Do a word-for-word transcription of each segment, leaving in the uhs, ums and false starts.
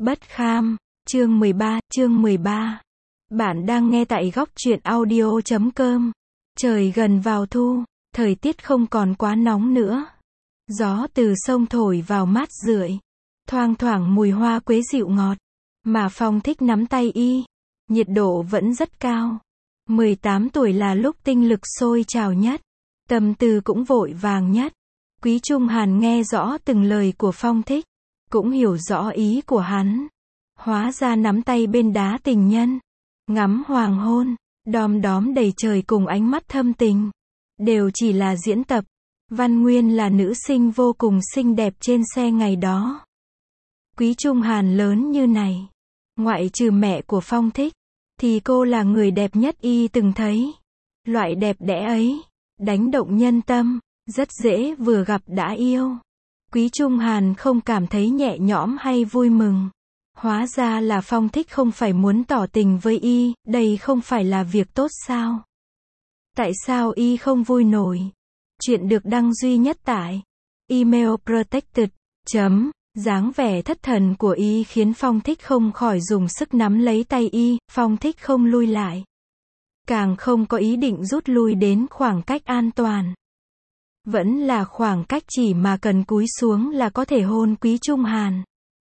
Bất kham, chương mười ba, chương mười ba. Bạn đang nghe tại góc truyện audio chấm com. Trời gần vào thu, thời tiết không còn quá nóng nữa. Gió từ sông thổi vào mát rượi, thoang thoảng mùi hoa quế dịu ngọt, mà Phong thích nắm tay y. Nhiệt độ vẫn rất cao. mười tám tuổi là lúc tinh lực sôi trào nhất, tâm tư cũng vội vàng nhất. Quý Trung Hàn nghe rõ từng lời của Phong thích, cũng hiểu rõ ý của hắn. Hóa ra nắm tay bên đá tình nhân, ngắm hoàng hôn, đom đóm đầy trời cùng ánh mắt thâm tình, đều chỉ là diễn tập. Văn Nguyên là nữ sinh vô cùng xinh đẹp trên xe ngày đó. Quý Trung Hàn lớn như này, ngoại trừ mẹ của Phong thích, thì cô là người đẹp nhất y từng thấy. Loại đẹp đẽ ấy, đánh động nhân tâm, rất dễ vừa gặp đã yêu. Quý Trung Hàn không cảm thấy nhẹ nhõm hay vui mừng. Hóa ra là Phong thích không phải muốn tỏ tình với y, đây không phải là việc tốt sao? Tại sao y không vui nổi? Chuyện được đăng duy nhất tại email protected. Chấm. Dáng vẻ thất thần của y khiến Phong thích không khỏi dùng sức nắm lấy tay y. Phong thích không lui lại, càng không có ý định rút lui đến khoảng cách an toàn. Vẫn là khoảng cách chỉ mà cần cúi xuống là có thể hôn Quý Trung Hàn.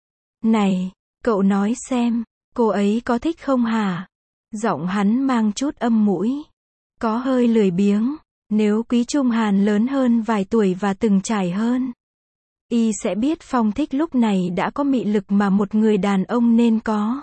Này, cậu nói xem, cô ấy có thích không hả? Giọng hắn mang chút âm mũi, có hơi lười biếng. Nếu Quý Trung Hàn lớn hơn vài tuổi và từng trải hơn, y sẽ biết Phong thích lúc này đã có mị lực mà một người đàn ông nên có.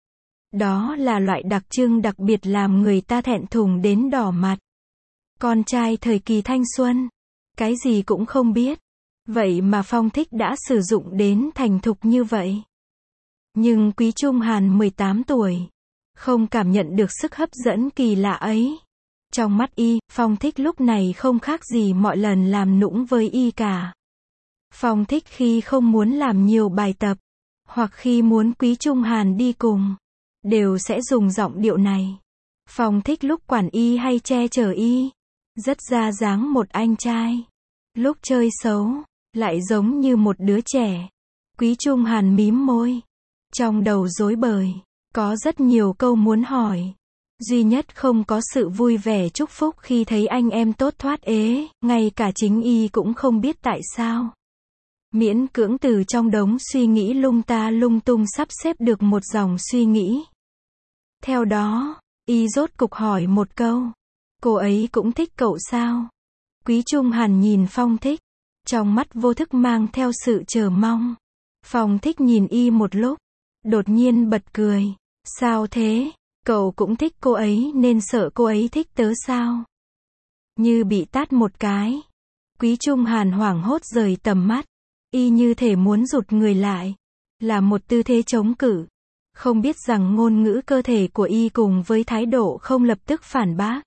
Đó là loại đặc trưng đặc biệt làm người ta thẹn thùng đến đỏ mặt. Con trai thời kỳ thanh xuân, cái gì cũng không biết, vậy mà Phong thích đã sử dụng đến thành thục như vậy. Nhưng Quý Trung Hàn mười tám tuổi, không cảm nhận được sức hấp dẫn kỳ lạ ấy. Trong mắt y, Phong thích lúc này không khác gì mọi lần làm nũng với y cả. Phong thích khi không muốn làm nhiều bài tập, hoặc khi muốn Quý Trung Hàn đi cùng, đều sẽ dùng giọng điệu này. Phong thích lúc quản y hay che chở y, rất ra dáng một anh trai. Lúc chơi xấu, lại giống như một đứa trẻ. Quý Trung Hàn mím môi, trong đầu rối bời, có rất nhiều câu muốn hỏi. Duy nhất không có sự vui vẻ chúc phúc khi thấy anh em tốt thoát ế, ngay cả chính y cũng không biết tại sao. Miễn cưỡng từ trong đống suy nghĩ lung ta lung tung sắp xếp được một dòng suy nghĩ. Theo đó, y rốt cục hỏi một câu. Cô ấy cũng thích cậu sao? Quý Trung Hàn nhìn Phong thích, trong mắt vô thức mang theo sự chờ mong. Phong thích nhìn y một lúc, đột nhiên bật cười. Sao thế? Cậu cũng thích cô ấy nên sợ cô ấy thích tớ sao? Như bị tát một cái. Quý Trung Hàn hoảng hốt rời tầm mắt. Y như thể muốn rụt người lại, là một tư thế chống cự. Không biết rằng ngôn ngữ cơ thể của y cùng với thái độ không lập tức phản bác,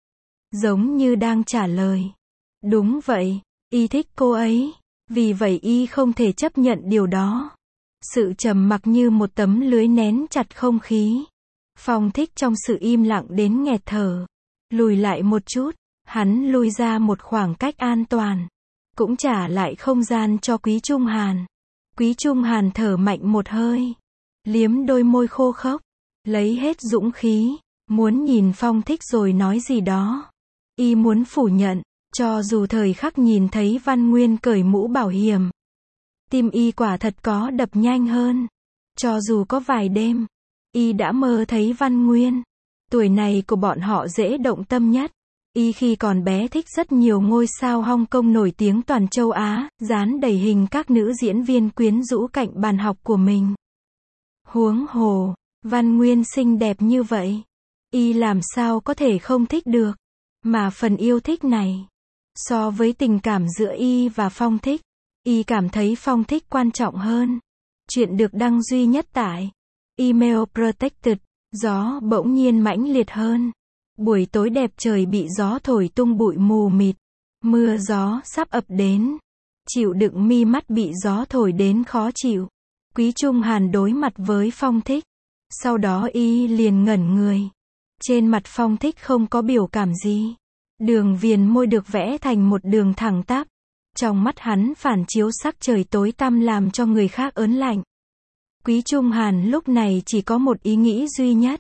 giống như đang trả lời. Đúng vậy, y thích cô ấy. Vì vậy y không thể chấp nhận điều đó. Sự trầm mặc như một tấm lưới nén chặt không khí. Phong thích trong sự im lặng đến nghẹt thở. Lùi lại một chút, hắn lùi ra một khoảng cách an toàn, cũng trả lại không gian cho Quý Trung Hàn. Quý Trung Hàn thở mạnh một hơi, liếm đôi môi khô khốc, lấy hết dũng khí, muốn nhìn Phong thích rồi nói gì đó. Y muốn phủ nhận, cho dù thời khắc nhìn thấy Văn Nguyên cởi mũ bảo hiểm, tim y quả thật có đập nhanh hơn. Cho dù có vài đêm, y đã mơ thấy Văn Nguyên. Tuổi này của bọn họ dễ động tâm nhất. Y khi còn bé thích rất nhiều ngôi sao Hong Kong nổi tiếng toàn châu Á, dán đầy hình các nữ diễn viên quyến rũ cạnh bàn học của mình. Huống hồ, Văn Nguyên xinh đẹp như vậy, y làm sao có thể không thích được. Mà phần yêu thích này, so với tình cảm giữa y và Phong thích, y cảm thấy Phong thích quan trọng hơn. Chuyện được đăng duy nhất tại email protected. Gió bỗng nhiên mãnh liệt hơn. Buổi tối đẹp trời bị gió thổi tung bụi mù mịt. Mưa gió sắp ập đến. Chịu đựng mi mắt bị gió thổi đến khó chịu. Quý Trung Hàn đối mặt với Phong thích. Sau đó y liền ngẩn người. Trên mặt Phong thích không có biểu cảm gì. Đường viền môi được vẽ thành một đường thẳng tắp. Trong mắt hắn phản chiếu sắc trời tối tăm làm cho người khác ớn lạnh. Quý Trung Hàn lúc này chỉ có một ý nghĩ duy nhất.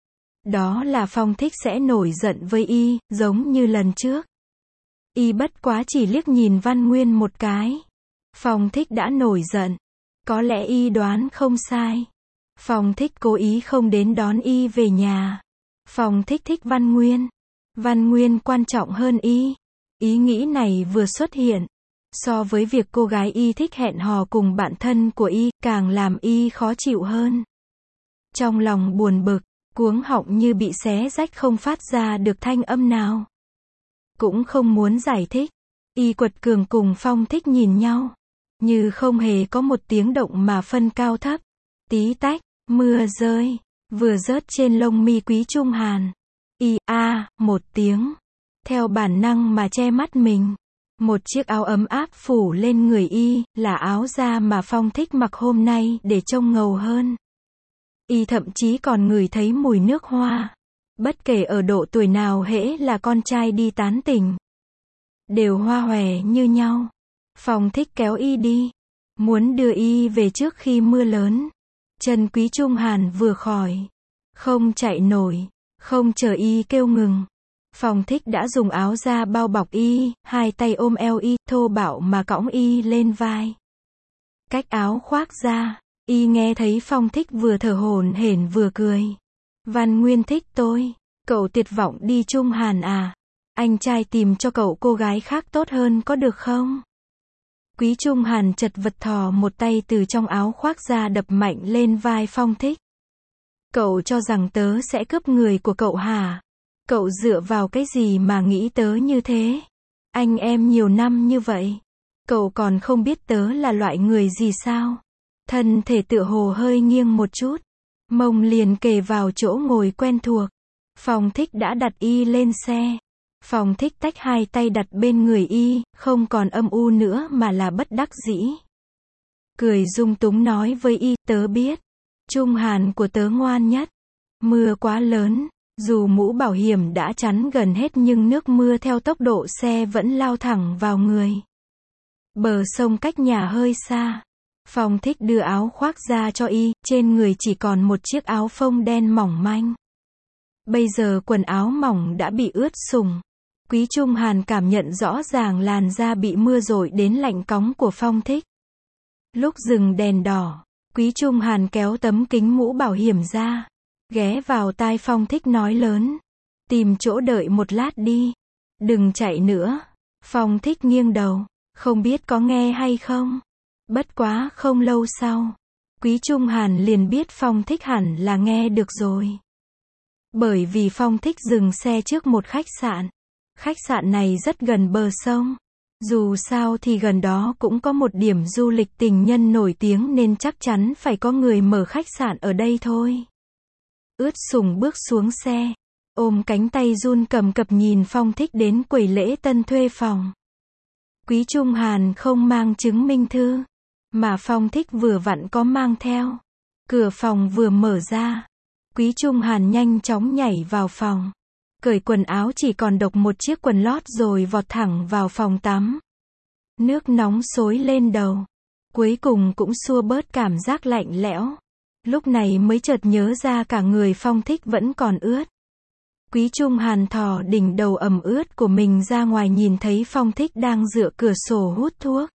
Đó là Phong Thích sẽ nổi giận với y, giống như lần trước. Y bất quá chỉ liếc nhìn Văn Nguyên một cái. Phong Thích đã nổi giận. Có lẽ y đoán không sai. Phong Thích cố ý không đến đón y về nhà. Phong Thích thích Văn Nguyên. Văn Nguyên quan trọng hơn y. Ý nghĩ này vừa xuất hiện. So với việc cô gái y thích hẹn hò cùng bạn thân của y, càng làm y khó chịu hơn. Trong lòng buồn bực, cuống họng như bị xé rách không phát ra được thanh âm nào. Cũng không muốn giải thích. Y quật cường cùng Phong Thích nhìn nhau. Như không hề có một tiếng động mà phân cao thấp. Tí tách, mưa rơi. Vừa rớt trên lông mi Quý Trung Hàn. Y, a, à, một tiếng. Theo bản năng mà che mắt mình. Một chiếc áo ấm áp phủ lên người y, là áo da mà Phong Thích mặc hôm nay để trông ngầu hơn. Y thậm chí còn ngửi thấy mùi nước hoa. Bất kể ở độ tuổi nào hễ là con trai đi tán tỉnh. Đều hoa hòe như nhau. Phong Thích kéo y đi. Muốn đưa y về trước khi mưa lớn. Chân Quý Trung Hàn vừa khỏi. Không chạy nổi. Không chờ y kêu ngừng. Phong Thích đã dùng áo da bao bọc y, hai tay ôm eo y, thô bạo mà cõng y lên vai. Cách áo khoác ra, y nghe thấy Phong Thích vừa thở hổn hển vừa cười. Văn Nguyên thích tôi. Cậu tuyệt vọng đi Trung Hàn à? Anh trai tìm cho cậu cô gái khác tốt hơn có được không? Quý Trung Hàn chật vật thò một tay từ trong áo khoác ra đập mạnh lên vai Phong Thích. Cậu cho rằng tớ sẽ cướp người của cậu hả? Cậu dựa vào cái gì mà nghĩ tớ như thế? Anh em nhiều năm như vậy. Cậu còn không biết tớ là loại người gì sao? Thân thể tựa hồ hơi nghiêng một chút. Mông liền kề vào chỗ ngồi quen thuộc. Phong Thích đã đặt y lên xe. Phong Thích tách hai tay đặt bên người y, không còn âm u nữa mà là bất đắc dĩ. Cười dung túng nói với y, tớ biết. Trung Hàn của tớ ngoan nhất. Mưa quá lớn. Dù mũ bảo hiểm đã chắn gần hết nhưng nước mưa theo tốc độ xe vẫn lao thẳng vào người. Bờ sông cách nhà hơi xa. Phong Thích đưa áo khoác ra cho y, trên người chỉ còn một chiếc áo phông đen mỏng manh. Bây giờ quần áo mỏng đã bị ướt sũng. Quý Trung Hàn cảm nhận rõ ràng làn da bị mưa dội đến lạnh cóng của Phong Thích. Lúc dừng đèn đỏ, Quý Trung Hàn kéo tấm kính mũ bảo hiểm ra. Ghé vào tai Phong Thích nói lớn. Tìm chỗ đợi một lát đi. Đừng chạy nữa. Phong Thích nghiêng đầu. Không biết có nghe hay không. Bất quá không lâu sau. Quý Trung Hàn liền biết Phong Thích hẳn là nghe được rồi. Bởi vì Phong Thích dừng xe trước một khách sạn. Khách sạn này rất gần bờ sông. Dù sao thì gần đó cũng có một điểm du lịch tình nhân nổi tiếng nên chắc chắn phải có người mở khách sạn ở đây thôi. Ướt sũng bước xuống xe, ôm cánh tay run cầm cập nhìn Phong Thích đến quầy lễ tân thuê phòng. Quý Trung Hàn không mang chứng minh thư, mà Phong Thích vừa vặn có mang theo. Cửa phòng vừa mở ra, Quý Trung Hàn nhanh chóng nhảy vào phòng, cởi quần áo chỉ còn độc một chiếc quần lót rồi vọt thẳng vào phòng tắm. Nước nóng xối lên đầu, cuối cùng cũng xua bớt cảm giác lạnh lẽo. Lúc này mới chợt nhớ ra cả người Phong Thích vẫn còn ướt. Quý Trung Hàn thò đỉnh đầu ẩm ướt của mình ra ngoài nhìn thấy Phong Thích đang dựa cửa sổ hút thuốc.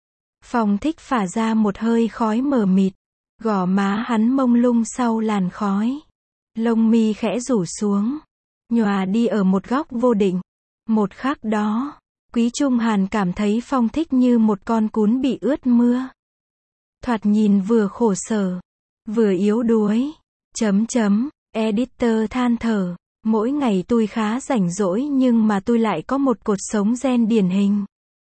Phong Thích phả ra một hơi khói mờ mịt, gò má hắn mông lung sau làn khói. Lông mi khẽ rủ xuống, nhòa đi ở một góc vô định. Một khắc đó, Quý Trung Hàn cảm thấy Phong Thích như một con cún bị ướt mưa. Thoạt nhìn vừa khổ sở, vừa yếu đuối. Chấm chấm, editor than thở. Mỗi ngày tôi khá rảnh rỗi nhưng mà tôi lại có một cột sống gen điển hình.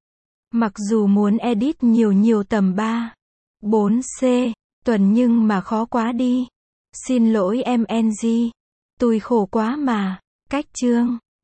Mặc dù muốn edit nhiều nhiều tầm ba, bốn C, tuần nhưng mà khó quá đi. Xin lỗi em en giê. Tôi khổ quá mà. Cách chương.